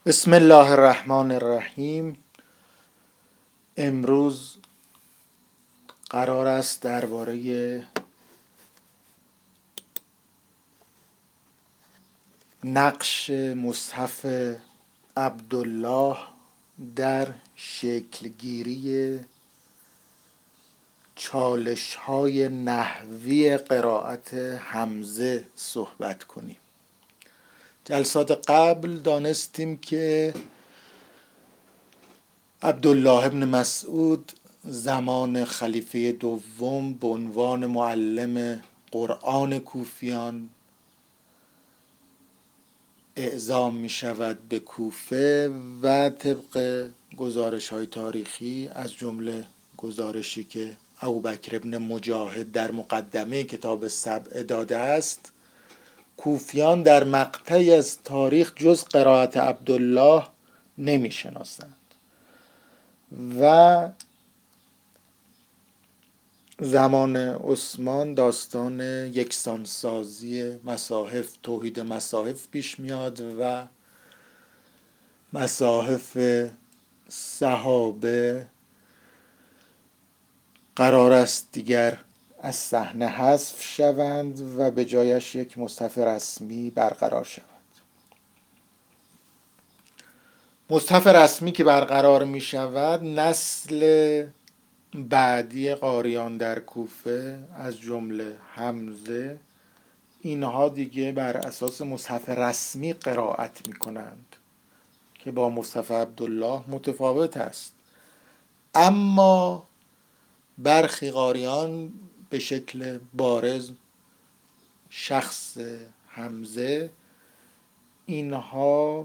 بسم الله الرحمن الرحیم. امروز قرار است درباره نقش مصحف عبدالله در شکلگیری چالش‌های نحوی قرائت حمزه صحبت کنیم. جلسات قبل دانستیم که عبدالله ابن مسعود زمان خلیفه دوم به عنوان معلم قرآن کوفیان اعزام می شود به کوفه و طبق گزارش های تاریخی از جمله گزارشی که ابوبکر ابن مجاهد در مقدمه کتاب سبع داده است، کوفیان در مقطعی از تاریخ جز قرائت عبدالله نمی شناسند و زمان عثمان داستان یکسانسازی مصاحف، توحید مصاحف پیش میاد و مصاحف صحابه قرار است دیگر از صحنه حذف شوند و به جایش یک مصحف رسمی برقرار شود. مصحف رسمی که برقرار می شود، نسل بعدی قاریان در کوفه از جمله حمزه، اینها دیگه بر اساس مصحف رسمی قرائت می کنند که با مصحف عبدالله متفاوت است. اما برخی قاریان به شکل بارز شخص حمزه، اینها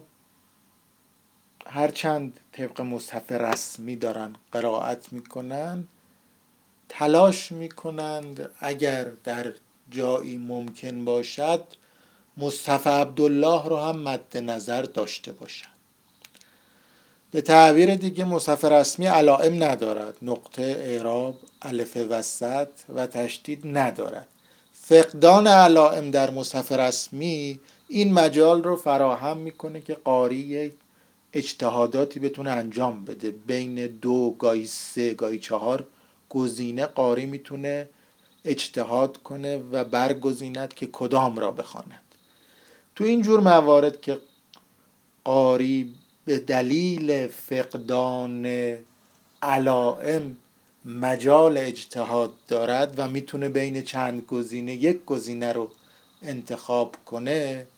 هرچند طبق مصحف رسمی دارن قرائت میکنن، تلاش میکنند اگر در جایی ممکن باشد مصحف عبدالله رو هم مد نظر داشته باشند. به تعبیر دیگه مصحف رسمی علائم ندارد، نقطه، اعراب، الف وسط و تشدید ندارد. فقدان علائم در مصحف رسمی این مجال رو فراهم میکنه که قاری اجتهاداتی بتونه انجام بده. بین 2 گاهی 3 گاهی 4 گزینه قاری میتونه اجتهاد کنه و برگزیند که کدام را بخواند. تو این جور موارد که قاری به دلیل فقدان علائم مجال اجتهاد دارد و میتونه بین چند گزینه یک گزینه رو انتخاب کنه،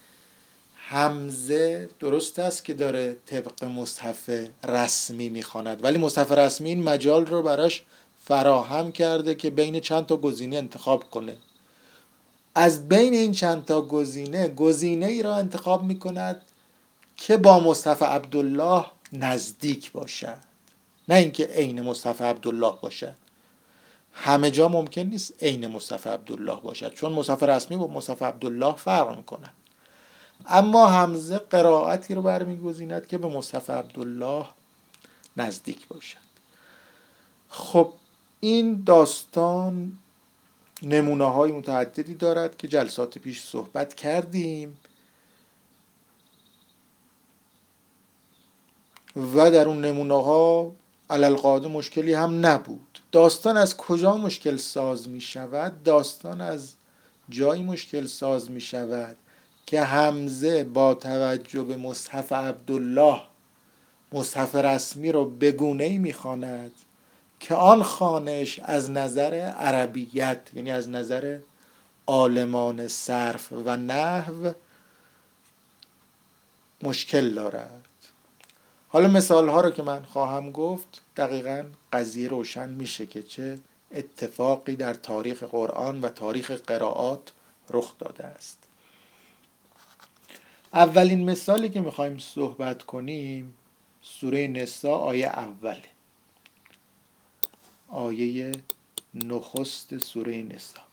حمزه درست است که داره طبق مصحف رسمی میخواند، ولی مصحف رسمی این مجال رو براش فراهم کرده که بین چند تا گزینه انتخاب کنه. از بین این چند تا گزینه ای را انتخاب میکند که با مصحف عبدالله نزدیک باشد، نه اینکه عین مصحف عبدالله باشد. همه جا ممکن نیست عین مصحف عبدالله باشد، چون مصحف رسمی با مصحف عبدالله فرق میکنه. اما حمزه قرائتی رو برمیگزیند که به مصحف عبدالله نزدیک باشد. خب این داستان نمونه های متعددی دارد که جلسات پیش صحبت کردیم و در اون نمونه ها علالقاعده مشکلی هم نبود. داستان از کجا مشکل ساز می شود؟ داستان از جایی مشکل ساز می شود که حمزه با توجه به مصحف عبدالله مصحف رسمی رو به گونه‌ای می‌خواند که آن خوانش از نظر عربیت، یعنی از نظر عالمان صرف و نحو، مشکل دارد. حالا مثال ها رو که من خواهم گفت دقیقاً قضیه روشن میشه که چه اتفاقی در تاریخ قرآن و تاریخ قرائات رخ داده است. اولین مثالی که میخوایم صحبت کنیم سوره نساء آیه اوله، آیه نخست سوره نساء.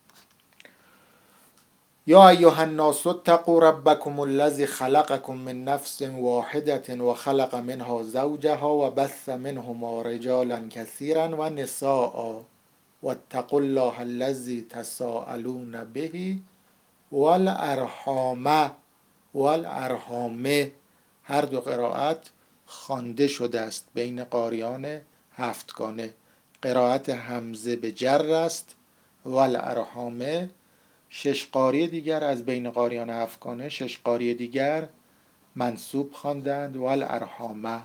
یا ایها الناس اتقوا ربکم الذی خلقکم من نفس واحدة وخلق منها زوجها وبث منهما رجالا كثيرا ونساء واتقوا الله الذی تساءلون به والارحام هر دو قرائت خوانده شده است بین قاریان هفتگانه. قرائت حمزه به جر است. والارحام. 6 قاری دیگر از بین قاریان هفتگانه 6 قاری دیگر منصوب خواندند. والارحام.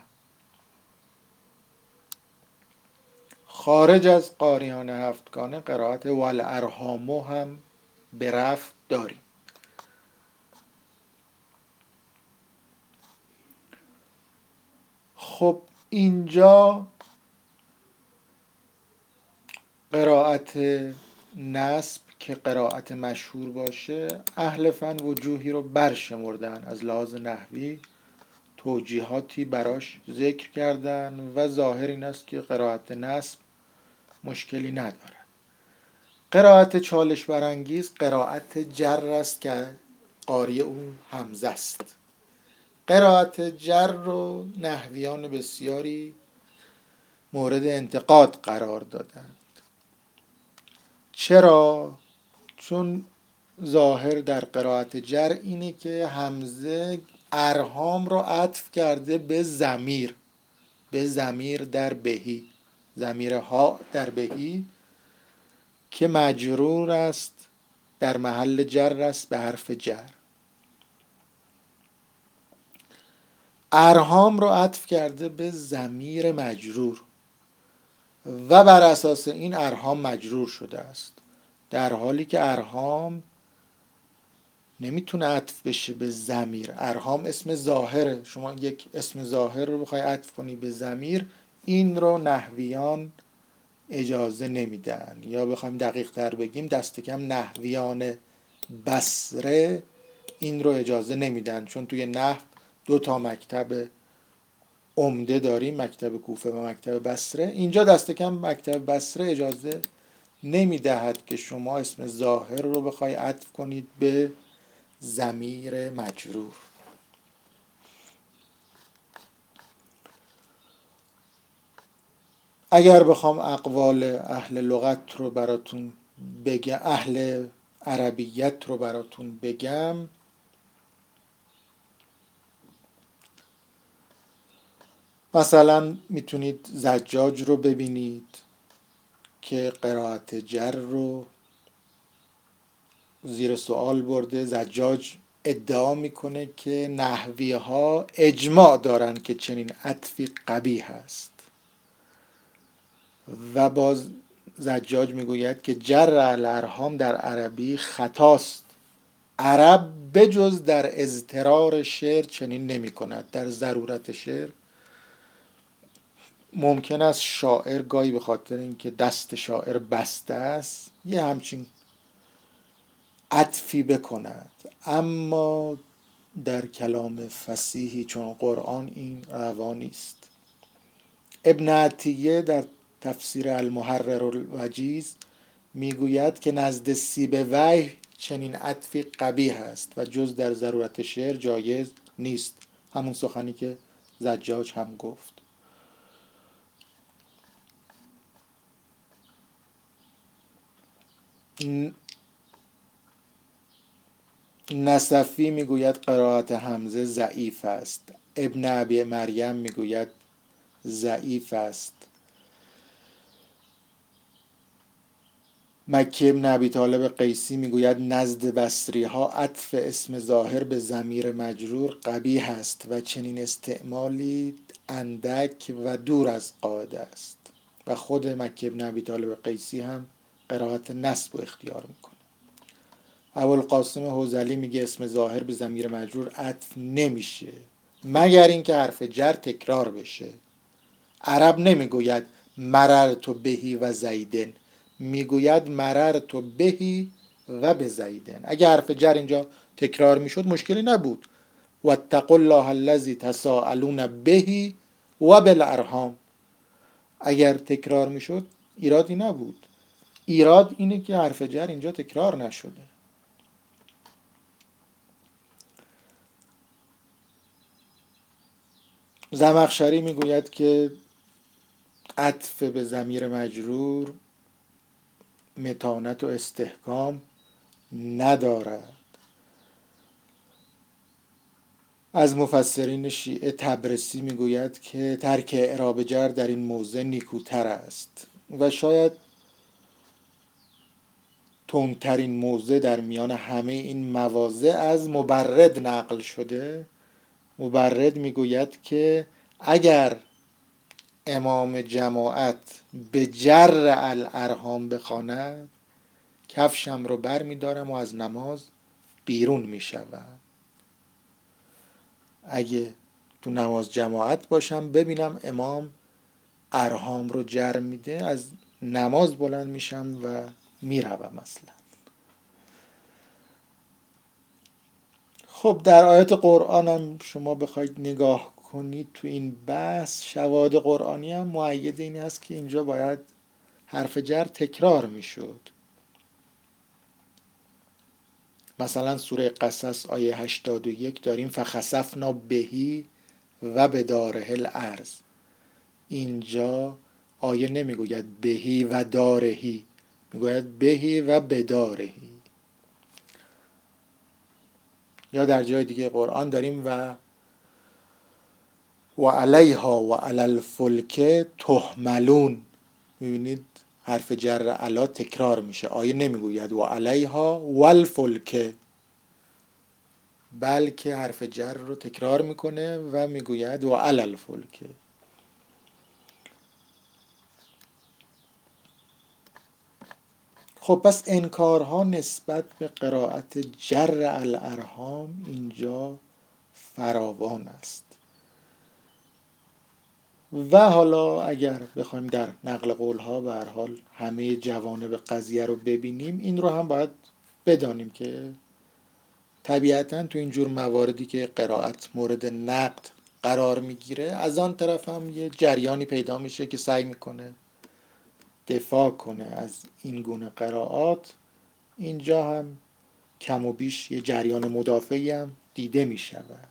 خارج از قاریان هفتگانه قرائت والارحام هم به رفع داریم. خب اینجا قرائت نصب که قرائت مشهور باشه، اهل فن وجوهی رو برشمردن، از لحاظ نحوی توجیهاتی براش ذکر کردن و ظاهر این است که قرائت نصب مشکلی نداره. قرائت چالش برانگیز قرائت جر است که قاری اون حمزه است. قرائت جر رو نحویان بسیاری مورد انتقاد قرار دادند. چرا؟ چون ظاهر در قرائت جر اینه که حمزه ارهام رو عطف کرده به ضمیر، به ضمیر در بهی، ضمیر ها در بهی که مجرور است، در محل جر است به حرف جر. ارهام رو عطف کرده به ضمیر مجرور و بر اساس این ارهام مجرور شده است، در حالی که ارهام نمیتونه عطف بشه به ضمیر. ارهام اسم ظاهره، شما یک اسم ظاهر رو بخوای عطف کنی به ضمیر، این رو نحویان اجازه نمیدن، یا بخوایم دقیق تر بگیم دست کم نحویان بصره این رو اجازه نمیدن، چون توی نحو 2 مکتب عمده داریم، مکتب کوفه و مکتب بصره. اینجا دست کم مکتب بصره اجازه نمیدهد که شما اسم ظاهر رو بخوای عطف کنید به ضمیر مجرور. اگر بخوام اقوال اهل لغت رو براتون بگم، اهل عربیت رو براتون بگم، مثلا میتونید زجاج رو ببینید که قرائت جر رو زیر سوال برده. زجاج ادعا میکنه که نحوی ها اجماع دارن که چنین عطفی قبیح است و باز زجاج میگوید که جر الارهام در عربی خطاست. عرب بجز در اضطرار شعر چنین نمی کند. در ضرورت شعر ممکن است شاعر گاهی به خاطر اینکه دست شاعر بسته است یه همچین عطفی بکند، اما در کلام فصیحی چون قرآن این روا نیست. ابن عطیه در تفسیر المحرر الوجیز میگوید که نزد سیبویه چنین عطفی قبیح است و جز در ضرورت شعر جایز نیست، همون سخنی که زجاج هم گفت. نصفی میگوید قرائت حمزه ضعیف است. ابن ابی مریم میگوید ضعیف است. مکی ابن ابی طالب قیسی میگوید نزد بصری ها عطف اسم ظاهر به ضمیر مجرور قبیح است و چنین استعمالی اندک و دور از قاعده است. و خود مکی ابن ابی طالب قیسی هم قرائت نصب رو اختیار میکنه. ابوالقاسم حوزلی میگه اسم ظاهر به ضمیر مجرور عطف نمیشه مگر اینکه حرف جر تکرار بشه. عرب نمیگوید مررت بهی و زیدن، میگوید مررت بهی و به زیدن. اگه حرف جر اینجا تکرار میشد مشکلی نبود. واتقوا الله الذی تساءلون بهی و بالارحام، اگر تکرار میشد ایرادی نبود. ایراد اینه که حرف جر اینجا تکرار نشده. زمخشری میگوید که عطف به ضمیر مجرور متانت و استحکام ندارد. از مفسرین شیعه طبرسی میگوید که ترک اعراب جر در این موضع نیکوتر است و شاید تندترین موضع در میان همه این مواضع از مبرد نقل شده. مبرد میگوید که اگر امام جماعت به جر الارحام بخواند، کفشم رو بر میدارم و از نماز بیرون میشوم. اگه تو نماز جماعت باشم ببینم امام ارحام رو جر میده، از نماز بلند میشم و میروم مثلا. خب در آیات قرآن هم شما بخواید نگاه کنید تو این بحث، شواهد قرآنی هم مؤید این هست که اینجا باید حرف جر تکرار میشد. مثلا سوره قصص آیه 81 داریم فخسفنا بهی و بداره الارض. اینجا آیه نمیگوید بهی و دارهی، میگوید بهی و بدارهی. یا در جای دیگه قرآن داریم و علیها و علی الفلک تحملون. میبینید حرف جر علا تکرار میشه، آیه نمیگوید و علیها و الفلک، بلکه حرف جر رو تکرار میکنه و میگوید و علی الفلک. خب پس انکارها نسبت به قرائت جر الارحام اینجا فراوان است. و حالا اگر بخوایم در نقل قولها به هر حال همه جوانب قضیه رو ببینیم، این رو هم باید بدانیم که طبیعتاً تو این جور مواردی که قرائت مورد نقد قرار میگیره، از آن طرف هم یه جریانی پیدا میشه که سعی میکنه دفاع کنه از این گونه قرائات. اینجا هم کم و بیش یه جریان مدافعی هم دیده میشود.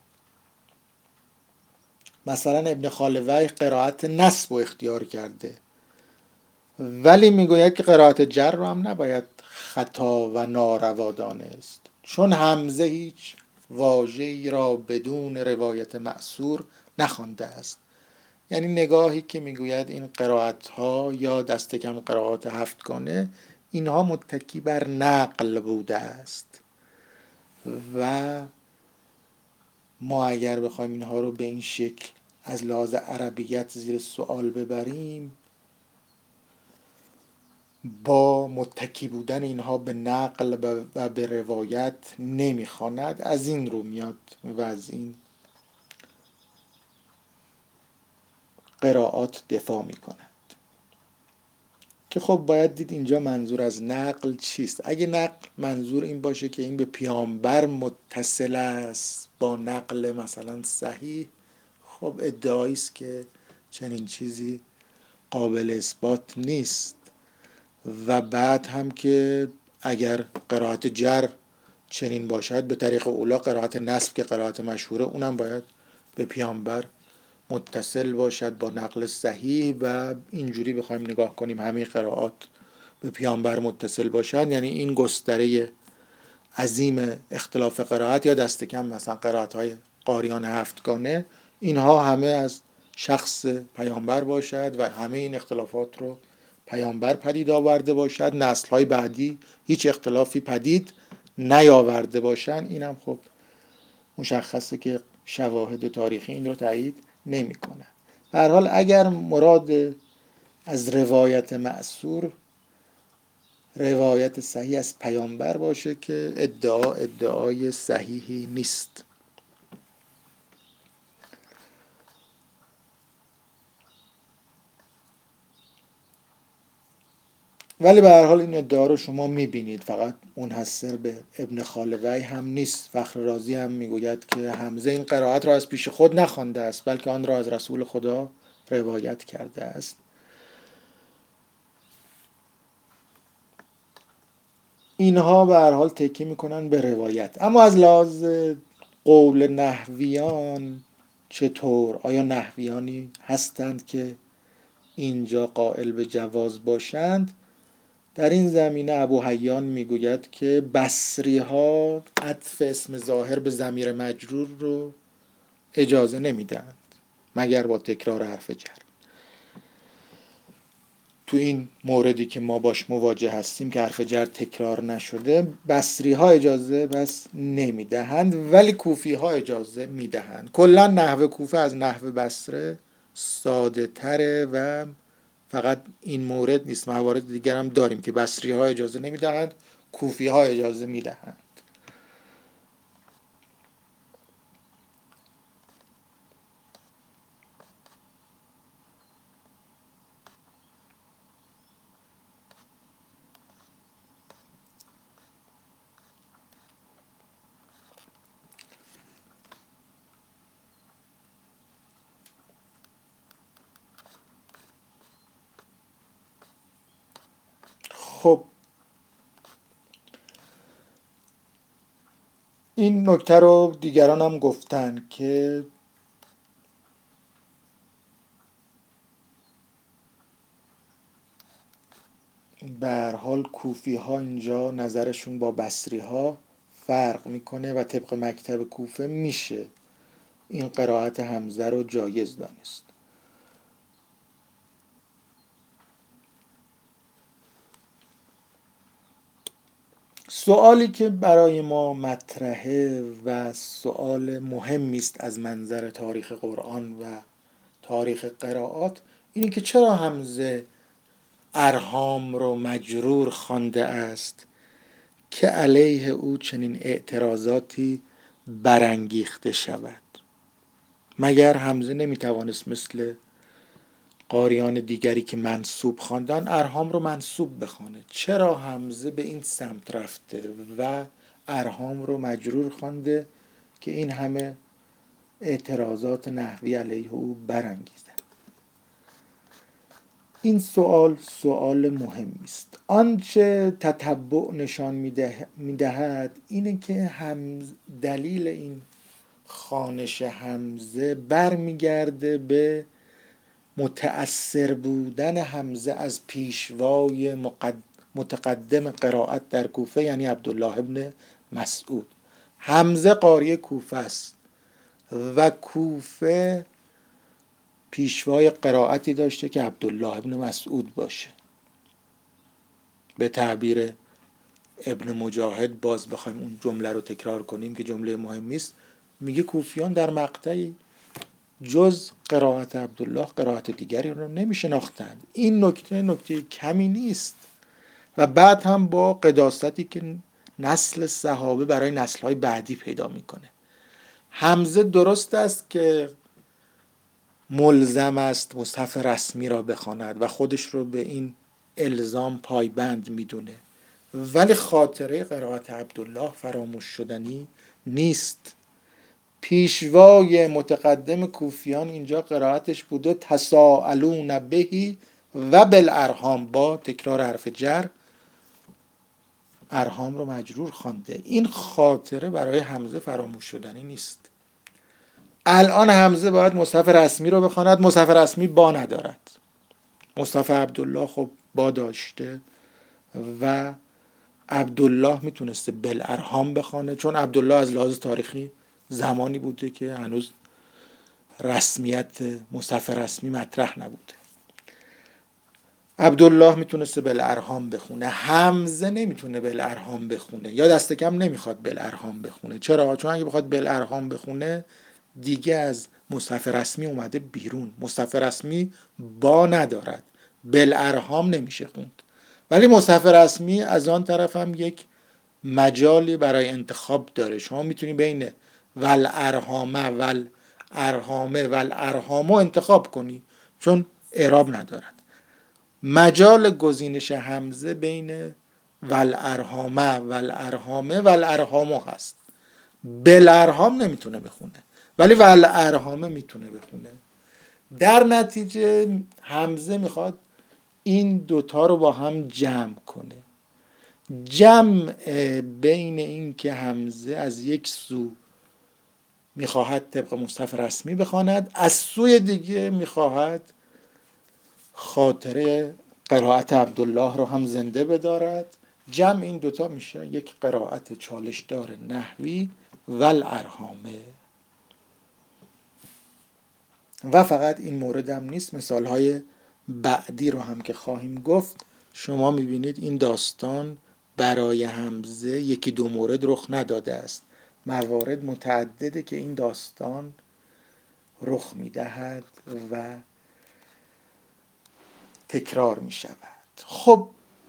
مثلا ابن خالوی قرائت نصب رو اختیار کرده، ولی میگوید که قرائت جر رو هم نباید خطا و ناروا دانست، چون حمزه هیچ واژه‌ای را بدون روایت مأثور نخوانده است. یعنی نگاهی که میگوید این قرائت ها یا دست کم قرائات هفتگانه، اینها متکی بر نقل بوده است و ما اگر بخوایم اینها رو به این شکل از لحاظ عربیت زیر سوال ببریم، با متکی بودن اینها به نقل و به روایت نمیخواند، از این رو میاد و از این قرائات دفاع میکند. که خب باید دید اینجا منظور از نقل چیست. اگه نقل منظور این باشه که این به پیامبر متصل است با نقل مثلا صحیح، خب ادعایی است که چنین چیزی قابل اثبات نیست. و بعد هم که اگر قرائت جر چنین باشد، به طریق اولا قرائت نصب که قرائت مشهوره، اونم باید به پیامبر متصل باشد با نقل صحیح و اینجوری بخوایم نگاه کنیم همه قرائات به پیامبر متصل باشد، یعنی این گستره عظیم اختلاف قرائت یا دست کم مثلا قرائت های قاریان هفتگانه، اینها همه از شخص پیامبر باشد و همه این اختلافات رو پیامبر پدید آورده باشد، نسل های بعدی هیچ اختلافی پدید نیاورده باشند، این هم خب مشخصه که شواهد تاریخی این رو تایید نمی‌کنه. به هر حال اگر مراد از روایت مأثور روایت صحیح از پیامبر باشه که ادعای صحیحی نیست. ولی به هر حال این ادعا رو شما میبینید فقط منحصر به ابن خالوی هم نیست. فخر رازی هم میگوید که حمزه این قرائت را از پیش خود نخوانده است، بلکه آن را از رسول خدا روایت کرده است. اینها به هر حال تکیه میکنن به روایت. اما از لحاظ قول نحویان چطور؟ آیا نحویانی هستند که اینجا قائل به جواز باشند؟ در این زمینه ابو حیان میگوید که بصری ها عطف اسم ظاهر به ضمیر مجرور رو اجازه نمیدهند مگر با تکرار حرف جر. تو این موردی که ما باش مواجه هستیم که حرف جر تکرار نشده، بصری ها اجازه بس نمیدهند ولی کوفی ها اجازه میدهند. کلا نحو کوفه از نحو بصره ساده تره و فقط این مورد نیست، موارد دیگر هم داریم که بصری ها اجازه نمیدهند، کوفی ها اجازه میدهند. خب این نکته رو دیگران هم گفتن که به هر حال کوفی ها اینجا نظرشون با بصری ها فرق میکنه و طبق مکتب کوفه میشه این قرائت حمزه رو جایز دانست. سوالی که برای ما مطرحه و سوال مهمی است از منظر تاریخ قرآن و تاریخ قرائات اینه که چرا حمزه ارهام رو مجرور خوانده است که علیه او چنین اعتراضاتی برانگیخته شود. مگر حمزه نمیتوانست مثل قاریان دیگری که منصوب خواندن ارهام رو منصوب بخونه؟ چرا حمزه به این سمت رفته و ارهام رو مجرور خوانده که این همه اعتراضات نحوی علیه او برانگیزد؟ این سوال مهمی است. آنچه تتبع نشان میدهد اینه که دلیل این خوانش حمزه برمیگرده به متأثر بودن حمزه از پیشوای متقدم قرائت در کوفه، یعنی عبدالله ابن مسعود. حمزه قاری کوفه است و کوفه پیشوای قرائتی داشته که عبدالله ابن مسعود باشه. به تعبیر ابن مجاهد، باز بخوایم اون جمله رو تکرار کنیم که جمله مهمی است، میگه کوفیان در مقطعی جز قرائت عبدالله قرائت دیگری رو نمیشناختند. این نکته کمی نیست و بعد هم با قداستی که نسل صحابه برای نسل‌های بعدی پیدا میکنه. حمزه درست است که ملزم است مصحف رسمی را بخواند و خودش رو به این الزام پایبند میدونه، ولی خاطره قرائت عبدالله فراموش شدنی نیست. پیشوای متقدم کوفیان اینجا قرائتش بوده تساءلون بهی و بالارهام، با تکرار حرف جر ارهام رو مجرور خوانده. این خاطره برای حمزه فراموش شدنی نیست. الان حمزه باید مصحف رسمی رو بخواند، مصحف رسمی با ندارد. مصحف عبدالله خب با داشته و عبدالله میتونسته بالارهام بخوانه، چون عبدالله از لحاظ تاریخی زمانی بوده که هنوز رسمیت مصحف رسمی مطرح نبوده. عبدالله میتونسته بالارهام بخونه، حمزه نمیتونه بالارهام بخونه، یا دست کم نمیخواد بالارهام بخونه. چرا؟ چون اگه بخواد بالارهام بخونه دیگه از مصحف رسمی اومده بیرون. مصحف رسمی با ندارد، بالارهام نمیشه خوند. ولی مصحف رسمی از آن طرف هم یک مجالی برای انتخاب داره. شما میتونی بین والارهامه والارهامه انتخاب کنی، چون اعراب ندارد. مجال گزینش حمزه بین والارهامه هست. بالارهام نمیتونه بخونه ولی والارهامه میتونه بخونه. در نتیجه حمزه میخواد این دوتا رو با هم جمع کنه. جمع بین این که حمزه از یک سو میخواهد طبق مصحف رسمی بخواند، از سوی دیگه میخواهد خاطره قرائت عبدالله رو هم زنده بدارد. جمع این دوتا میشه یک قرائت چالشدار نحوی والارهامه. و فقط این مورد هم نیست، مثالهای بعدی رو هم که خواهیم گفت شما میبینید این داستان برای حمزه یکی دو مورد رخ نداده است، موارد متعدده که این داستان رخ میدهد و تکرار میشود. خب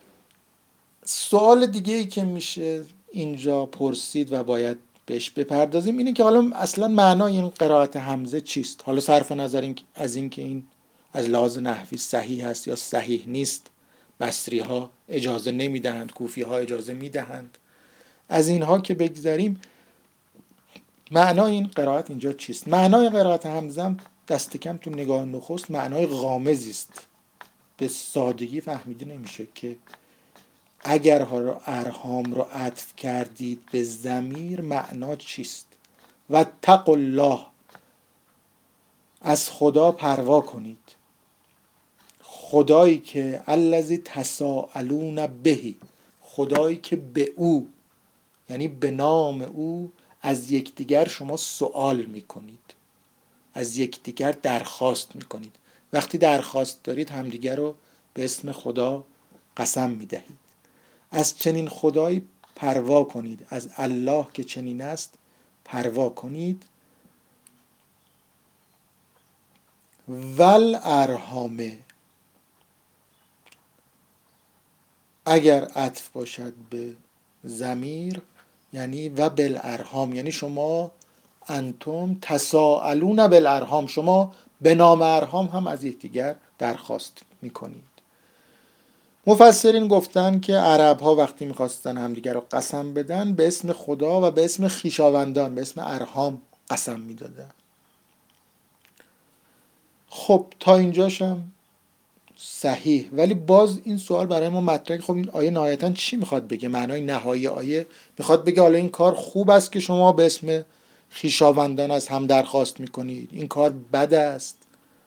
سوال دیگه ای که میشه اینجا پرسید و باید بهش بپردازیم اینه که حالا اصلا معنای این قرائت حمزه چیست؟ حالا صرف نظر از اینکه این از لحاظ نحوی صحیح هست یا صحیح نیست، بصری ها اجازه نمیدهند، کوفی ها اجازه میدهند، از اینها که بگذریم، معنای این قرائت اینجا چیست؟ معنای قرائت حمزه دست کم تو نگاه نخست معنای غامضی است، به سادگی فهمیده نمیشه که اگر ارهام رو عطف کردید به ضمیر معنا چیست. و اتقوا الله، از خدا پروا کنید، خدایی که الذی تساءلون بهی، خدایی که به او یعنی به نام او از یکدیگر شما سوال میکنید، از یکدیگر درخواست میکنید. وقتی درخواست دارید همدیگر رو به اسم خدا قسم میدهید. از چنین خدایی پروا کنید، از الله که چنین است پروا کنید. ول ارحامه، اگر عطف باشد به ضمیر یعنی و بالارحام، یعنی شما انتم تساءلون بالارحام، شما به نام ارحام هم از یکدیگر درخواست میکنید. مفسرین گفتن که عرب ها وقتی میخواستن همدیگر رو قسم بدن به اسم خدا و به اسم خویشاوندان به اسم ارحام قسم میدادن. خب تا اینجاشم صحیح، ولی باز این سوال برای ما مطرحه، خب این آیه نهایتا چی میخواد بگه؟ معنای نهایی آیه میخواد بگه حالا این کار خوب است که شما به اسم خویشاوندان از هم درخواست میکنید، این کار بد است؟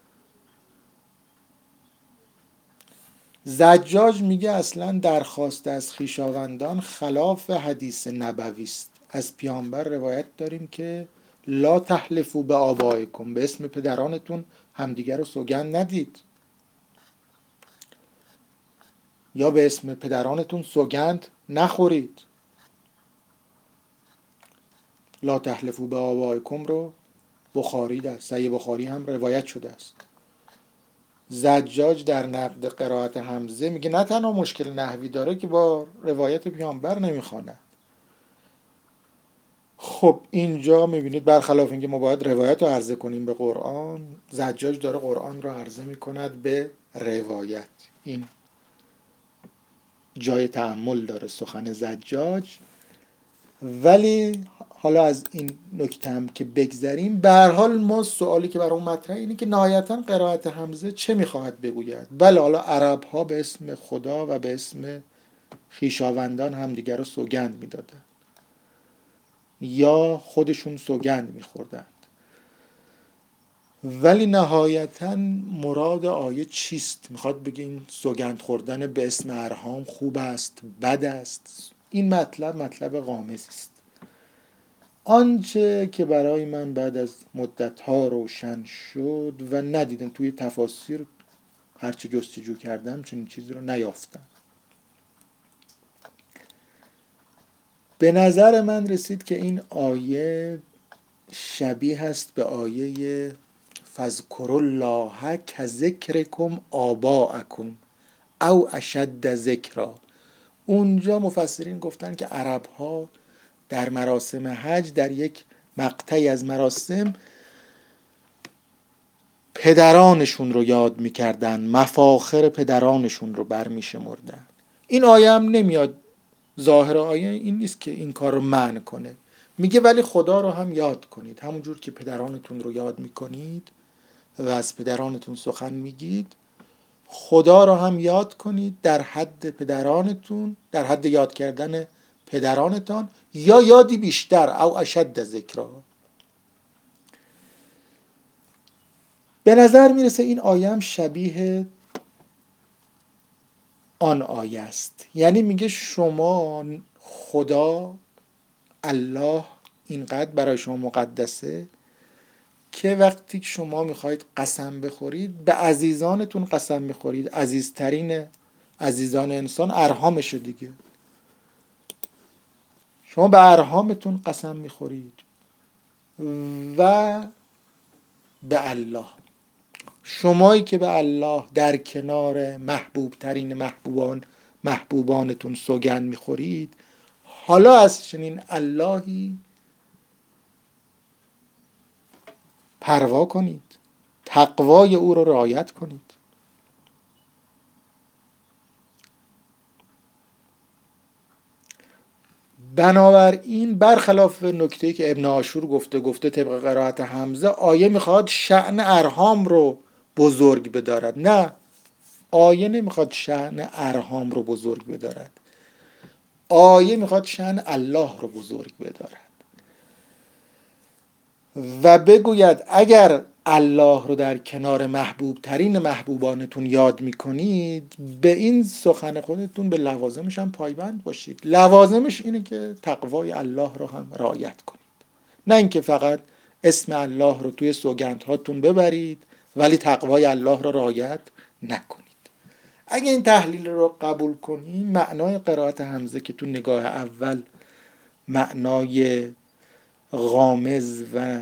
زجاج میگه اصلا درخواست از خویشاوندان خلاف حدیث نبوی است. از پیامبر روایت داریم که لا تحلفوا به آبائکم، به اسم پدرانتون همدیگر رو سوگند ندید، یا به اسم پدرانتون سوگند نخورید. لا تحلفوا به آبائکم رو بخاری در صحیح بخاری هم روایت شده است. زجاج در نقد قرائت حمزه میگه نه تنها مشکل نحوی داره که با روایت پیامبر نمیخوانه. خب اینجا میبینید برخلاف اینکه ما باید روایت رو عرضه کنیم به قرآن، زجاج داره قرآن رو عرضه میکند به روایت. این جای تأمل داره سخن زجاج. ولی حالا از این نکته هم که بگذریم، به هر حال ما سوالی که برای اون مطرحه اینه که نهایتا قرائت حمزه چه میخواهد بگوید؟ بله حالا عرب ها به اسم خدا و به اسم خویشاوندان همدیگر رو سوگند میدادن یا خودشون سوگند میخوردن، ولی نهایتا مراد آیه چیست؟ میخواد بگه این سوگند خوردن به اسم ارحام خوب است، بد است؟ این مطلب غامض است. آنچه که برای من بعد از مدت‌ها روشن شد و ندیدم توی تفاسیر، هرچی جستجو کردم چنین چیزی رو نیافتم، به نظر من رسید که این آیه شبیه است به آیه فاذکروا الله کذکرکم آباءکم او اشد ذکرا. اونجا مفسرین گفتن که عرب ها در مراسم حج در یک مقطعی از مراسم پدرانشون رو یاد میکردن، مفاخر پدرانشون رو برمیشمردن. این آیه هم نمیاد، ظاهر آیه این نیست که این کار رو منع کنه، میگه ولی خدا رو هم یاد کنید، همونجور که پدرانتون رو یاد میکنید و از پدرانتون سخن میگید، خدا رو هم یاد کنید در حد پدرانتون، در حد یاد کردن پدرانتان یا یادی بیشتر، او اشد ذکرا. به نظر میرسه این آیه هم شبیه آن آیه است، یعنی میگه شما خدا الله اینقدر برای شما مقدسه که وقتی شما میخواید قسم بخورید به عزیزانتون قسم میخورید. عزیزترین عزیزان انسان ارحامشه دیگه. شما به ارحامتون قسم میخورید و به الله. شمایی که به الله در کنار محبوب ترین محبوبانتون سوگند میخورید، حالا از چنین اللهی پروا کنید، تقوای او رو رعایت کنید. بنابراین برخلاف نکته‌ای که ابن عاشور گفته طبق قرائت حمزه آیه میخواد شأن ارحام رو بزرگ بدارد. نه، آیه نمیخواد شأن ارحام رو بزرگ بدارد، آیه میخواد شأن الله رو بزرگ بدارد و بگوید اگر الله رو در کنار محبوب ترین محبوبانتون یاد میکنید، به این سخن خودتون به لوازمش هم پایبند باشید. لوازمش اینه که تقوای الله رو هم رعایت کنید، نه اینکه فقط اسم الله رو توی سوگندهاتون ببرید ولی تقوای الله رو رعایت نکنید. اگه این تحلیل رو قبول کنیم، معنای قرائت حمزه که تو نگاه اول معنای غامض و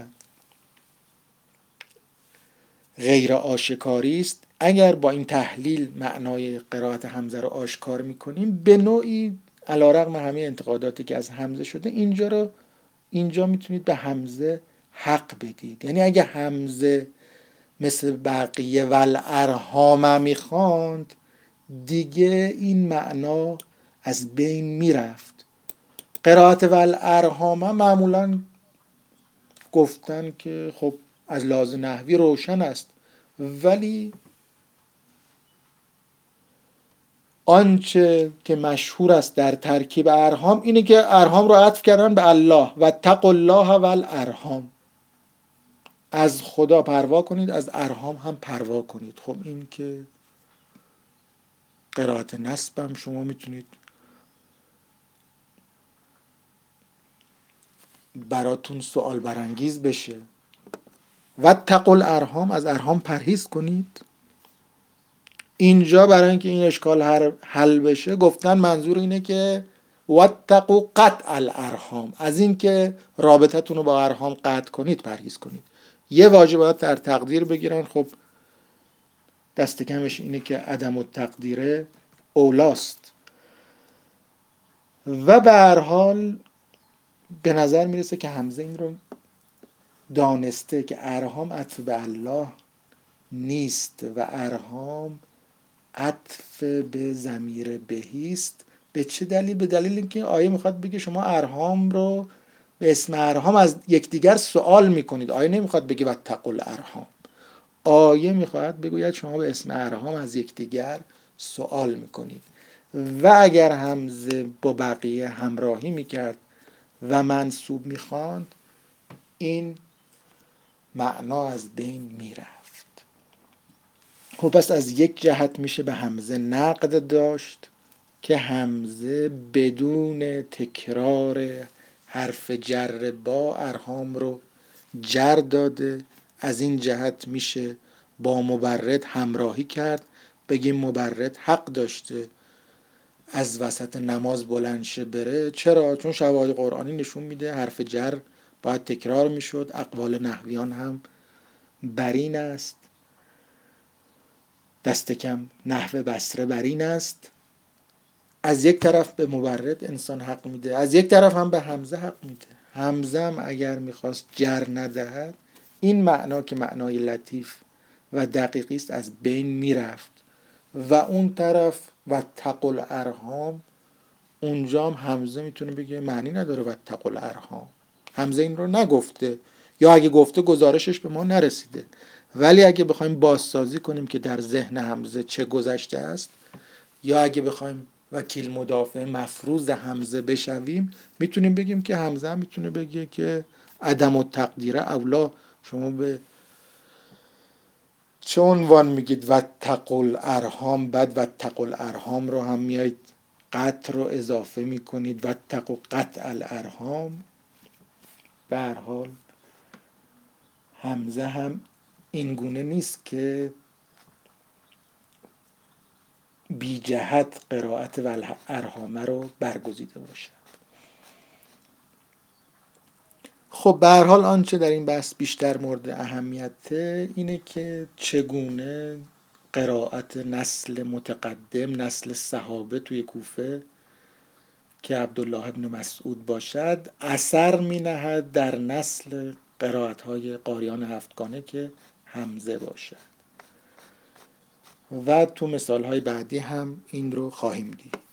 غیر آشکاری است، اگر با این تحلیل معنای قرائت حمزه رو آشکار میکنیم، به نوعی علیرغم همه انتقاداتی که از حمزه شده، اینجا میتونید به حمزه حق بدید. یعنی اگه حمزه مثل بقیه والارحام میخواند، دیگه این معنا از بین میرفت. قرائت والارحام معمولا گفتن که خب از لحاظ نحوی روشن است، ولی آنچه که مشهور است در ترکیب ارحام اینه که ارحام رو عطف کردن به الله و اتقوا الله والارحام. از خدا پروا کنید، از ارحام هم پروا کنید. خب این که قرائت نصب هم شما میتونید براتون سوال برانگیز بشه. و اتقوا الارحام، از ارحام پرهیز کنید. اینجا برای اینکه این اشکال حل بشه گفتن منظور اینه که واتقوا قطع الارحام، از اینکه رابطتون رو با ارحام قطع کنید پرهیز کنید. یه واجبات در تقدیر بگیرن، خب دست کمش اینه که عدم التقدیره اولاست. و به هر حال به نظر میرسه که حمزه این رو دانسته که ارحام عطف به الله نیست و ارحام عطف به ضمیر بهیست. به چه دلیل؟ به دلیل اینکه آیه میخواد بگه شما ارحام رو به اسم ارحام از یکدیگر سوال میکنید. آیه نمیخواد بگه واتقوا الارحام، آیه میخواد بگوید شما به اسم ارحام از یکدیگر سوال میکنید. و اگر حمزه با بقیه همراهی میکرد و منصوب میخواند، این معنا از بین میرفت. خب پس از یک جهت میشه به حمزه نقد داشت که حمزه بدون تکرار حرف جر با ارحام رو جر داده. از این جهت میشه با مبرد همراهی کرد، بگیم مبرد حق داشته از وسط نماز بلند شه بره. چرا؟ چون شواهد قرآنی نشون میده حرف جر باید تکرار میشد. اقوال نحویان هم بر این است، دست کم نحو بصره بر این است. از یک طرف به مبرد انسان حق میده، از یک طرف هم به حمزه حق میده. حمزه هم اگر میخواست جر ندهد، این معنا که معنای لطیف و دقیقی است از بین میرفت. و اون طرف واتقوا الارحام، اونجا هم حمزه میتونه بگه معنی نداره واتقوا الارحام. حمزه این رو نگفته، یا اگه گفته گزارشش به ما نرسیده. ولی اگه بخوایم بازسازی کنیم که در ذهن حمزه چه گذشته است، یا اگه بخوایم وکیل مدافع مفروض حمزه بشویم، میتونیم بگیم که حمزه هم میتونه بگه که عدم التقدیره اولا. شما به چه عنوان میگید واتقوا الارحام، بعد واتقوا الارحام رو هم میایید قطع رو اضافه میکنید واتقوا قطع الارحام. به هر حال حمزه هم این گونه نیست که بی جهت قرائت والارحام رو برگزیده باشد. خب به هر حال آنچه در این بحث بیشتر مورد اهمیته اینه که چگونه قرائت نسل متقدم، نسل صحابه توی کوفه که عبدالله ابن مسعود باشد اثر می نهد در نسل قرائت های قاریان هفتگانه که حمزه باشد و تو مثال های بعدی هم این رو خواهیم دید.